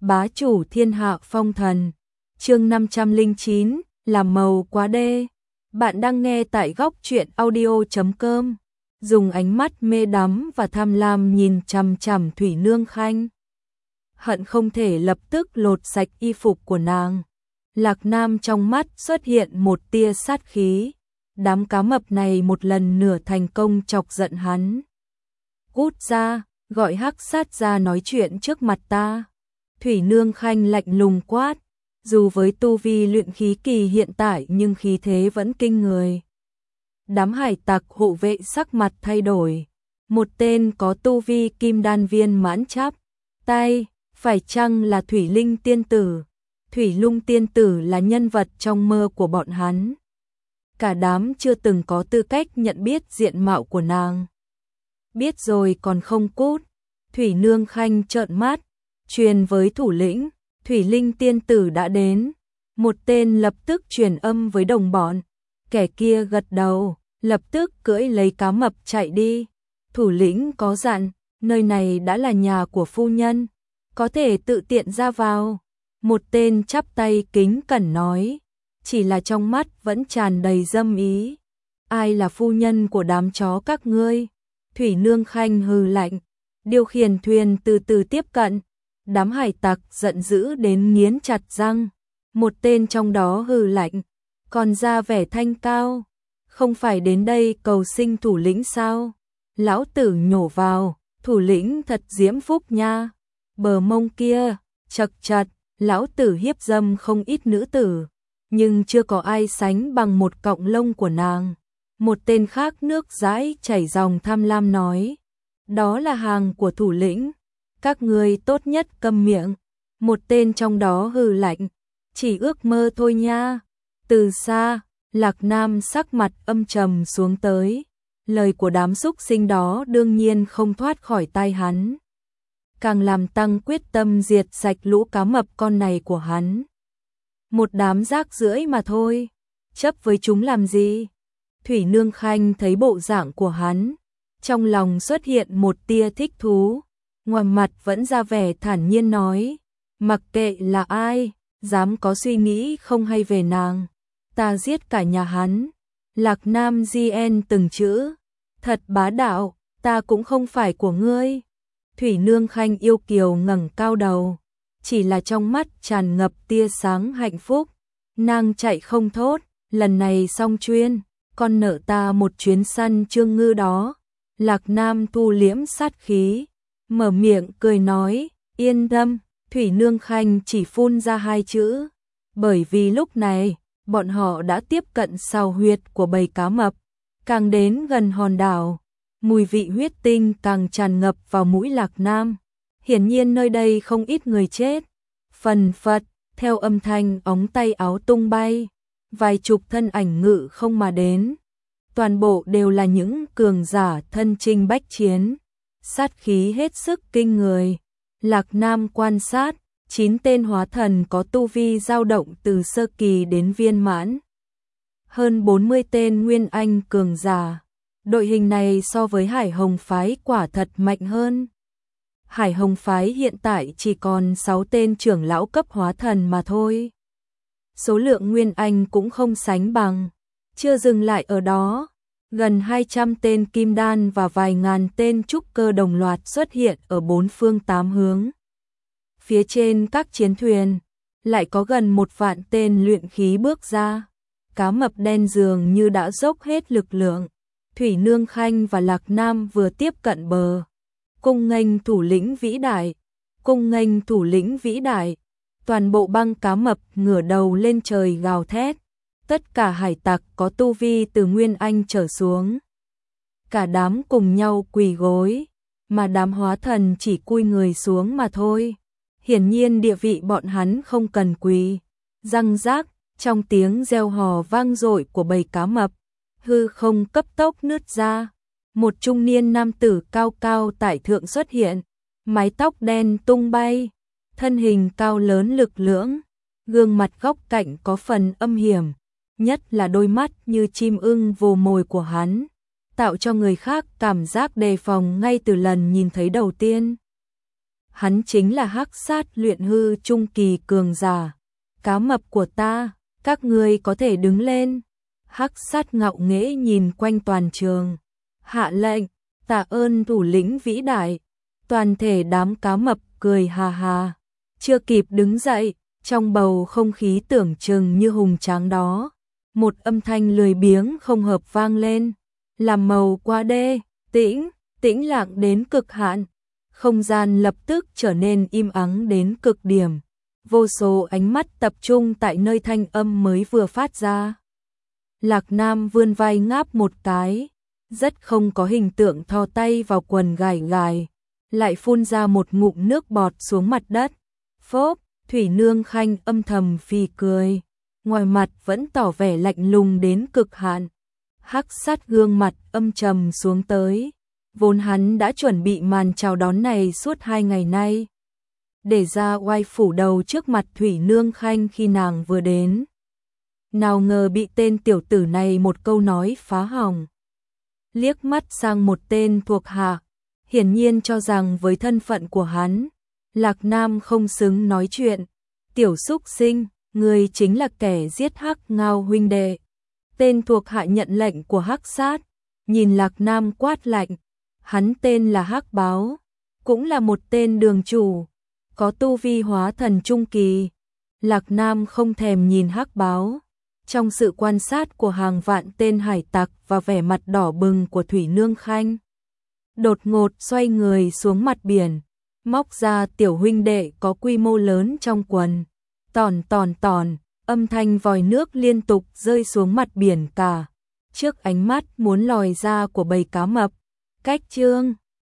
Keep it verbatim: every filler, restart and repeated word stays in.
bá chủ thiên hạ phong thần. Chương năm trăm lẻ chín, làm màu quá đê. Bạn đang nghe tại góc truyện audio chấm com. Dùng ánh mắt mê đắm và tham lam nhìn chằm chằm Thủy Nương Khanh. Hận không thể lập tức lột sạch y phục của nàng. Lạc Nam trong mắt xuất hiện một tia sát khí. Đám cá mập này một lần nửa thành công chọc giận hắn. Cút ra, gọi Hắc Sát ra nói chuyện trước mặt ta. Thủy Nương Khanh lạnh lùng quát. Dù với tu vi luyện khí kỳ hiện tại nhưng khí thế vẫn kinh người. Đám hải tặc hộ vệ sắc mặt thay đổi. Một tên có tu vi kim đan viên mãn chắp tay, phải chăng là Thủy Linh tiên tử? Thủy Lung tiên tử là nhân vật trong mơ của bọn hắn. Cả đám chưa từng có tư cách nhận biết diện mạo của nàng. Biết rồi còn không cút. Thủy Nương Khanh trợn mắt, truyền với thủ lĩnh, Thủy Linh tiên tử đã đến. Một tên lập tức truyền âm với đồng bọn. Kẻ kia gật đầu, lập tức cưỡi lấy cá mập chạy đi. Thủ lĩnh có dặn, nơi này đã là nhà của phu nhân, có thể tự tiện ra vào. Một tên chắp tay kính cẩn nói, chỉ là trong mắt vẫn tràn đầy dâm ý. Ai là phu nhân của đám chó các ngươi? Thủy Nương Khanh hừ lạnh, điều khiển thuyền từ từ tiếp cận. Đám hải tặc giận dữ đến nghiến chặt răng. Một tên trong đó hừ lạnh, còn ra vẻ thanh cao. Không phải đến đây cầu sinh thủ lĩnh sao? Lão tử nhổ vào, thủ lĩnh thật diễm phúc nha. Bờ mông kia, chật chật, lão tử hiếp dâm không ít nữ tử. Nhưng chưa có ai sánh bằng một cọng lông của nàng. Một tên khác nước dãi chảy dòng tham lam nói. Đó là hàng của thủ lĩnh. Các ngươi tốt nhất câm miệng. Một tên trong đó hừ lạnh. Chỉ ước mơ thôi nha. Từ xa, Lạc Nam sắc mặt âm trầm xuống tới. Lời của đám súc sinh đó đương nhiên không thoát khỏi tai hắn. Càng làm tăng quyết tâm diệt sạch lũ cá mập con này của hắn. Một đám rác rưởi mà thôi. Chấp với chúng làm gì? Thủy Nương Khanh thấy bộ dạng của hắn. Trong lòng xuất hiện một tia thích thú. Ngoài mặt vẫn ra vẻ thản nhiên nói. Mặc kệ là ai, dám có suy nghĩ không hay về nàng. Ta giết cả nhà hắn. Lạc Nam gn từng chữ. Thật bá đạo, ta cũng không phải của ngươi. Thủy Nương Khanh yêu kiều ngẩng cao đầu. Chỉ là trong mắt tràn ngập tia sáng hạnh phúc. Nàng chạy không thốt, lần này xong chuyên, con nợ ta một chuyến săn trương ngư đó. Lạc Nam thu liễm sát khí, mở miệng cười nói, yên tâm. Thủy Nương Khanh chỉ phun ra hai chữ. Bởi vì lúc này, bọn họ đã tiếp cận sào huyệt của bầy cá mập. Càng đến gần hòn đảo, mùi vị huyết tinh càng tràn ngập vào mũi Lạc Nam. Hiển nhiên nơi đây không ít người chết. Phần phật, theo âm thanh ống tay áo tung bay, vài chục thân ảnh ngự không mà đến. Toàn bộ đều là những cường giả thân chinh bách chiến. Sát khí hết sức kinh người. Lạc Nam quan sát, chín tên hóa thần có tu vi dao động từ sơ kỳ đến viên mãn. Hơn bốn mươi tên nguyên anh cường giả. Đội hình này so với Hải Hồng Phái quả thật mạnh hơn. Hải Hồng Phái hiện tại chỉ còn sáu tên trưởng lão cấp hóa thần mà thôi. Số lượng nguyên anh cũng không sánh bằng. Chưa dừng lại ở đó, gần hai trăm tên kim đan và vài ngàn tên trúc cơ đồng loạt xuất hiện ở bốn phương tám hướng. Phía trên các chiến thuyền, lại có gần một vạn tên luyện khí bước ra. Cá mập đen dường như đã dốc hết lực lượng. Thủy Nương Khanh và Lạc Nam vừa tiếp cận bờ. Cung nghênh thủ lĩnh vĩ đại, cung nghênh thủ lĩnh vĩ đại. Toàn bộ băng cá mập ngửa đầu lên trời gào thét. Tất cả hải tặc có tu vi từ nguyên anh trở xuống. Cả đám cùng nhau quỳ gối, mà đám hóa thần chỉ cúi người xuống mà thôi. Hiển nhiên địa vị bọn hắn không cần quỳ. Răng rác, trong tiếng reo hò vang dội của bầy cá mập, hư không cấp tốc nứt ra. Một trung niên nam tử cao cao tại thượng xuất hiện, mái tóc đen tung bay, thân hình cao lớn lực lưỡng, gương mặt góc cạnh có phần âm hiểm, nhất là đôi mắt như chim ưng vồ mồi của hắn, tạo cho người khác cảm giác đề phòng ngay từ lần nhìn thấy đầu tiên. hắn chính là hắc sát luyện hư trung kỳ cường giả. Cá mập của ta, các ngươi có thể đứng lên. Hắc sát ngạo nghễ nhìn quanh toàn trường. Hạ lệnh, tạ ơn thủ lĩnh vĩ đại. Toàn thể đám cá mập cười hà hà. Chưa kịp đứng dậy, trong bầu không khí tưởng chừng như hùng tráng đó, một âm thanh lười biếng không hợp vang lên. Làm màu qua đê, tĩnh, tĩnh lặng đến cực hạn. Không gian lập tức trở nên im ắng đến cực điểm. Vô số ánh mắt tập trung tại nơi thanh âm mới vừa phát ra. Lạc Nam vươn vai ngáp một cái, rất không có hình tượng thò tay vào quần gài gài, lại phun ra một ngụm nước bọt xuống mặt đất. Phốp, Thủy Nương Khanh âm thầm phì cười, ngoài mặt vẫn tỏ vẻ lạnh lùng đến cực hạn. Hắc sát gương mặt âm trầm xuống tới, vốn hắn đã chuẩn bị màn chào đón này suốt hai ngày nay, để ra oai phủ đầu trước mặt Thủy Nương Khanh khi nàng vừa đến. Nào ngờ bị tên tiểu tử này một câu nói phá hỏng. Liếc mắt sang một tên thuộc hạ, hiển nhiên cho rằng với thân phận của hắn, Lạc Nam không xứng nói chuyện. Tiểu súc sinh, ngươi chính là kẻ giết Hắc Ngao huynh đệ. Tên thuộc hạ nhận lệnh của Hắc sát, nhìn Lạc Nam quát lạnh. Hắn tên là Hắc Báo, cũng là một tên đường chủ, có tu vi hóa thần trung kỳ. Lạc Nam không thèm nhìn Hắc Báo. Trong sự quan sát của hàng vạn tên hải tặc và vẻ mặt đỏ bừng của Thủy Nương Khanh, đột ngột xoay người xuống mặt biển, móc ra tiểu huynh đệ có quy mô lớn trong quần. Tòn tòn tòn, âm thanh vòi nước liên tục rơi xuống mặt biển cả, trước ánh mắt muốn lòi ra của bầy cá mập. Cách chương